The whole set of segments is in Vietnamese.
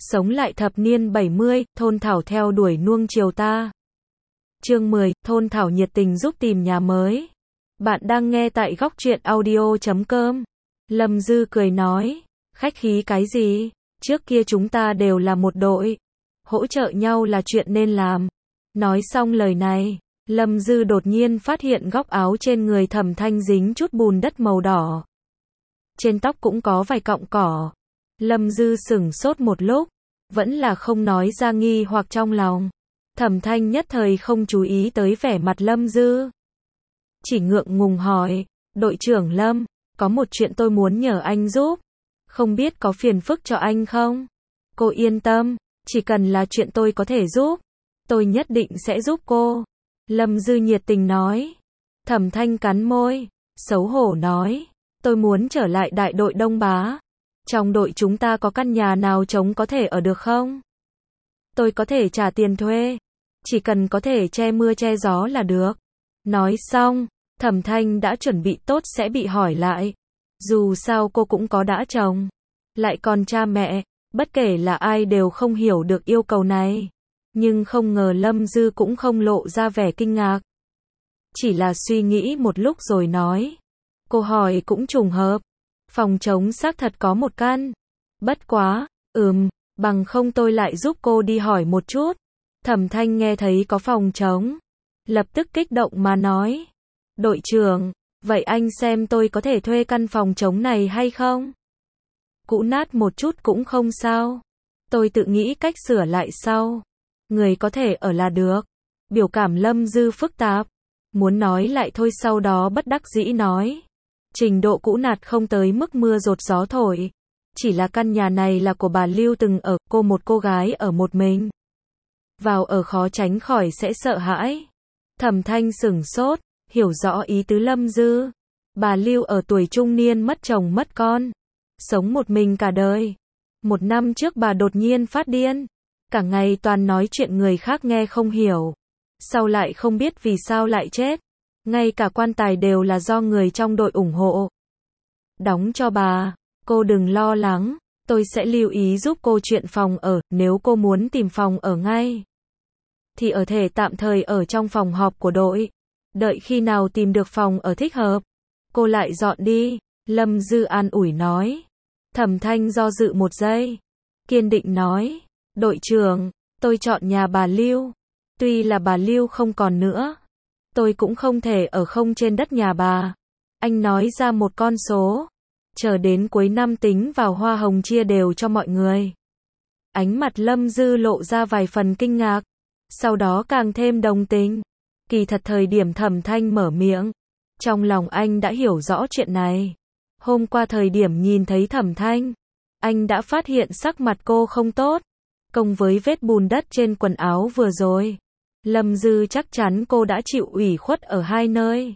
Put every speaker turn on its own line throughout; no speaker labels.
Sống lại thập niên 70, thôn Thảo theo đuổi nuông chiều ta. Chương 10, thôn Thảo nhiệt tình giúp tìm nhà mới. Bạn đang nghe tại góc truyện audio.com. Lâm Dư cười nói, khách khí cái gì, trước kia chúng ta đều là một đội. Hỗ trợ nhau là chuyện nên làm. Nói xong lời này, Lâm Dư đột nhiên phát hiện góc áo trên người Thẩm Thanh dính chút bùn đất màu đỏ. Trên tóc cũng có vài cọng cỏ. Lâm Dư sửng sốt một lúc, vẫn là không nói ra nghi hoặc trong lòng. Thẩm Thanh nhất thời không chú ý tới vẻ mặt Lâm Dư. Chỉ ngượng ngùng hỏi, đội trưởng Lâm, có một chuyện tôi muốn nhờ anh giúp. Không biết có phiền phức cho anh không? Cô yên tâm, chỉ cần là chuyện tôi có thể giúp, tôi nhất định sẽ giúp cô. Lâm Dư nhiệt tình nói. Thẩm Thanh cắn môi, xấu hổ nói, tôi muốn trở lại đại đội Đông Bá. Trong đội chúng ta có căn nhà nào trống có thể ở được không? Tôi có thể trả tiền thuê, chỉ cần có thể che mưa che gió là được. Nói xong, Thẩm Thanh đã chuẩn bị tốt sẽ bị hỏi lại. Dù sao cô cũng có đã chồng, lại còn cha mẹ, bất kể là ai đều không hiểu được yêu cầu này. Nhưng không ngờ Lâm Dư cũng không lộ ra vẻ kinh ngạc. Chỉ là suy nghĩ một lúc rồi nói. Cô hỏi cũng trùng hợp. Phòng trống xác thật có một căn. Bất quá, bằng không tôi lại giúp cô đi hỏi một chút. Thẩm Thanh nghe thấy có phòng trống, lập tức kích động mà nói. Đội trưởng, vậy anh xem tôi có thể thuê căn phòng trống này hay không? Cũ nát một chút cũng không sao. Tôi tự nghĩ cách sửa lại sau. Người có thể ở là được. Biểu cảm Lâm Dư phức tạp. Muốn nói lại thôi sau đó bất đắc dĩ nói. Trình độ cũ nát không tới mức mưa dột gió thổi. Chỉ là căn nhà này là của bà Lưu từng ở, cô một cô gái ở một mình. Vào ở khó tránh khỏi sẽ sợ hãi. Thẩm Thanh sửng sốt, hiểu rõ ý tứ Lâm Dư. Bà Lưu ở tuổi trung niên mất chồng mất con. Sống một mình cả đời. Một năm trước bà đột nhiên phát điên. Cả ngày toàn nói chuyện người khác nghe không hiểu. Sau lại không biết vì sao lại chết. Ngay cả quan tài đều là do người trong đội ủng hộ. Đóng cho bà, cô đừng lo lắng, tôi sẽ lưu ý giúp cô chuyện phòng ở, nếu cô muốn tìm phòng ở ngay. Thì ở thể tạm thời ở trong phòng họp của đội. Đợi khi nào tìm được phòng ở thích hợp, cô lại dọn đi, Lâm Dư an ủi nói. Thẩm Thanh do dự một giây, kiên định nói, đội trưởng, tôi chọn nhà bà Lưu. Tuy là bà Lưu không còn nữa, tôi cũng không thể ở không trên đất nhà bà. Anh nói ra một con số, chờ đến cuối năm tính vào hoa hồng chia đều cho mọi người. Ánh mặt Lâm Dư lộ ra vài phần kinh ngạc, sau đó càng thêm đồng tình. Kỳ thật thời điểm Thẩm Thanh mở miệng, trong lòng anh đã hiểu rõ chuyện này. Hôm qua thời điểm nhìn thấy Thẩm Thanh, anh đã phát hiện sắc mặt cô không tốt, cộng với vết bùn đất trên quần áo vừa rồi. Lâm Dư chắc chắn cô đã chịu ủy khuất ở hai nơi.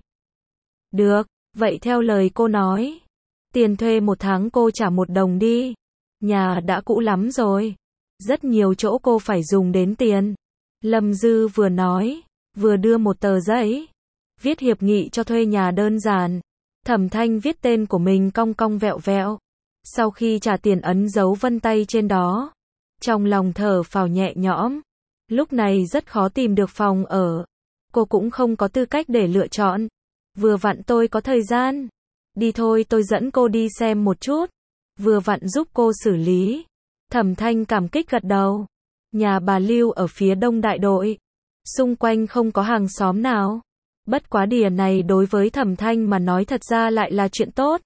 Được, vậy theo lời cô nói, tiền thuê một tháng cô trả 1 đồng đi. Nhà đã cũ lắm rồi, rất nhiều chỗ cô phải dùng đến tiền. Lâm Dư vừa nói, vừa đưa một tờ giấy, viết hiệp nghị cho thuê nhà đơn giản. Thẩm Thanh viết tên của mình cong cong vẹo vẹo. Sau khi trả tiền ấn dấu vân tay trên đó, trong lòng thở phào nhẹ nhõm. Lúc này rất khó tìm được phòng ở. Cô cũng không có tư cách để lựa chọn. Vừa vặn tôi có thời gian. Đi thôi tôi dẫn cô đi xem một chút. Vừa vặn giúp cô xử lý. Thẩm Thanh cảm kích gật đầu. Nhà bà Lưu ở phía đông đại đội. Xung quanh không có hàng xóm nào. Bất quá địa này đối với Thẩm Thanh mà nói thật ra lại là chuyện tốt.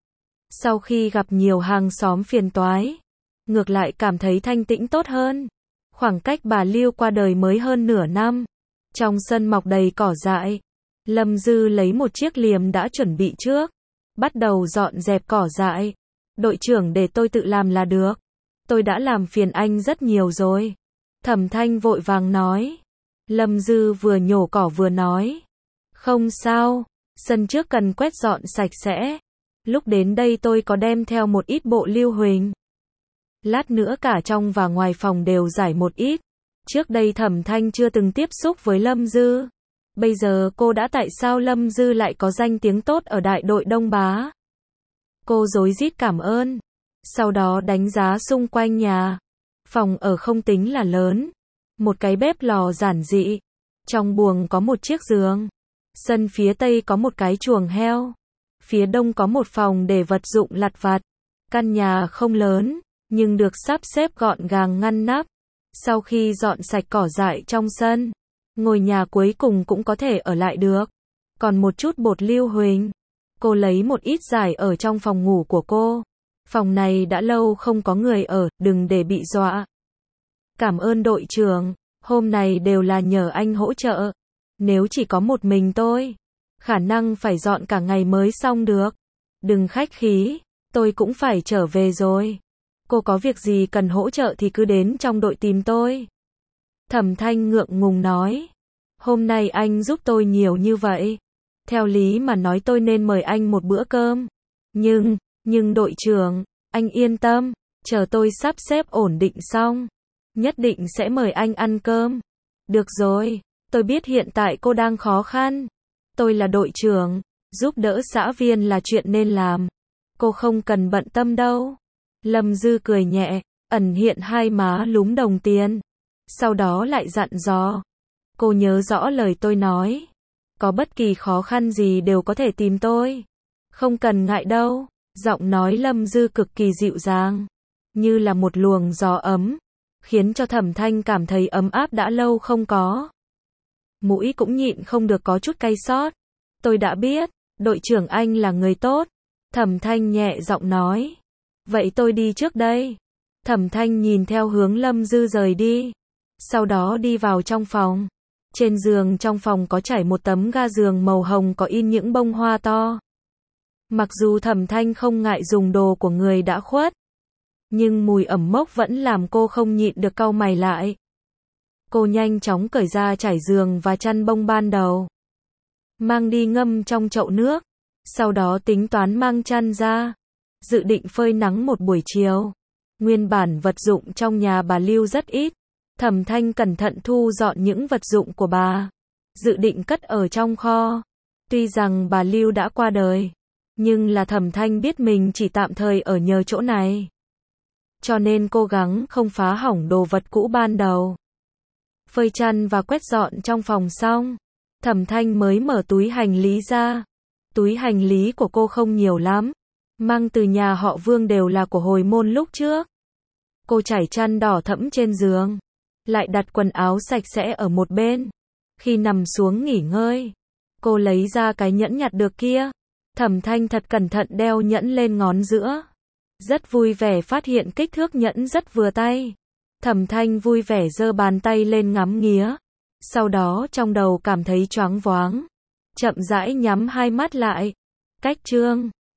Sau khi gặp nhiều hàng xóm phiền toái, ngược lại cảm thấy thanh tĩnh tốt hơn. Khoảng cách bà Lưu qua đời mới hơn nửa năm. Trong sân mọc đầy cỏ dại. Lâm Dư lấy một chiếc liềm đã chuẩn bị trước, bắt đầu dọn dẹp cỏ dại. Đội trưởng để tôi tự làm là được. Tôi đã làm phiền anh rất nhiều rồi. Thẩm Thanh vội vàng nói. Lâm Dư vừa nhổ cỏ vừa nói. Không sao, sân trước cần quét dọn sạch sẽ. Lúc đến đây tôi có đem theo một ít bộ lưu huỳnh. Lát nữa cả trong và ngoài phòng đều rải một ít. Trước đây Thẩm Thanh chưa từng tiếp xúc với Lâm Dư. Bây giờ cô đã tại sao Lâm Dư lại có danh tiếng tốt ở đại đội Đông Bá. Cô rối rít cảm ơn. Sau đó đánh giá xung quanh nhà. Phòng ở không tính là lớn. Một cái bếp lò giản dị. Trong buồng có một chiếc giường. Sân phía tây có một cái chuồng heo. Phía đông có một phòng để vật dụng lặt vặt. Căn nhà không lớn, nhưng được sắp xếp gọn gàng ngăn nắp. Sau khi dọn sạch cỏ dại trong sân, ngôi nhà cuối cùng cũng có thể ở lại được. Còn một chút bột lưu huỳnh. Cô lấy một ít giải ở trong phòng ngủ của cô. Phòng này đã lâu không có người ở, đừng để bị dọa. Cảm ơn đội trưởng, hôm nay đều là nhờ anh hỗ trợ. Nếu chỉ có một mình tôi, khả năng phải dọn cả ngày mới xong được. Đừng khách khí, tôi cũng phải trở về rồi. Cô có việc gì cần hỗ trợ thì cứ đến trong đội tìm tôi. Thẩm Thanh ngượng ngùng nói. Hôm nay anh giúp tôi nhiều như vậy. Theo lý mà nói tôi nên mời anh một bữa cơm. Nhưng đội trưởng, anh yên tâm, chờ tôi sắp xếp ổn định xong. Nhất định sẽ mời anh ăn cơm. Được rồi, tôi biết hiện tại cô đang khó khăn. Tôi là đội trưởng, giúp đỡ xã viên là chuyện nên làm. Cô không cần bận tâm đâu. Lâm Dư cười nhẹ, ẩn hiện hai má lúm đồng tiền. Sau đó lại dặn dò. Cô nhớ rõ lời tôi nói. Có bất kỳ khó khăn gì đều có thể tìm tôi. Không cần ngại đâu. Giọng nói Lâm Dư cực kỳ dịu dàng. Như là một luồng gió ấm. Khiến cho Thẩm Thanh cảm thấy ấm áp đã lâu không có. Mũi cũng nhịn không được có chút cay xót. Tôi đã biết, đội trưởng anh là người tốt. Thẩm Thanh nhẹ giọng nói. Vậy tôi đi trước đây. Thẩm Thanh nhìn theo hướng Lâm Dư rời đi. Sau đó đi vào trong phòng. Trên giường trong phòng có trải một tấm ga giường màu hồng có in những bông hoa to. Mặc dù Thẩm Thanh không ngại dùng đồ của người đã khuất, nhưng mùi ẩm mốc vẫn làm cô không nhịn được cau mày lại. Cô nhanh chóng cởi ra trải giường và chăn bông ban đầu. Mang đi ngâm trong chậu nước. Sau đó tính toán mang chăn ra. Dự định phơi nắng một buổi chiều. Nguyên bản vật dụng trong nhà bà Lưu rất ít. Thẩm Thanh cẩn thận thu dọn những vật dụng của bà. Dự định cất ở trong kho. Tuy rằng bà Lưu đã qua đời, nhưng là Thẩm Thanh biết mình chỉ tạm thời ở nhờ chỗ này. Cho nên cố gắng không phá hỏng đồ vật cũ ban đầu. Phơi chăn và quét dọn trong phòng xong, Thẩm Thanh mới mở túi hành lý ra. Túi hành lý của cô không nhiều lắm. Mang từ nhà họ Vương đều là của hồi môn lúc trước. Cô trải chăn đỏ thẫm trên giường. Lại đặt quần áo sạch sẽ ở một bên. Khi nằm xuống nghỉ ngơi, cô lấy ra cái nhẫn nhặt được kia. Thẩm Thanh thật cẩn thận đeo nhẫn lên ngón giữa. Rất vui vẻ phát hiện kích thước nhẫn rất vừa tay. Thẩm Thanh vui vẻ giơ bàn tay lên ngắm nghía. Sau đó trong đầu cảm thấy choáng váng. Chậm rãi nhắm hai mắt lại. Cách chương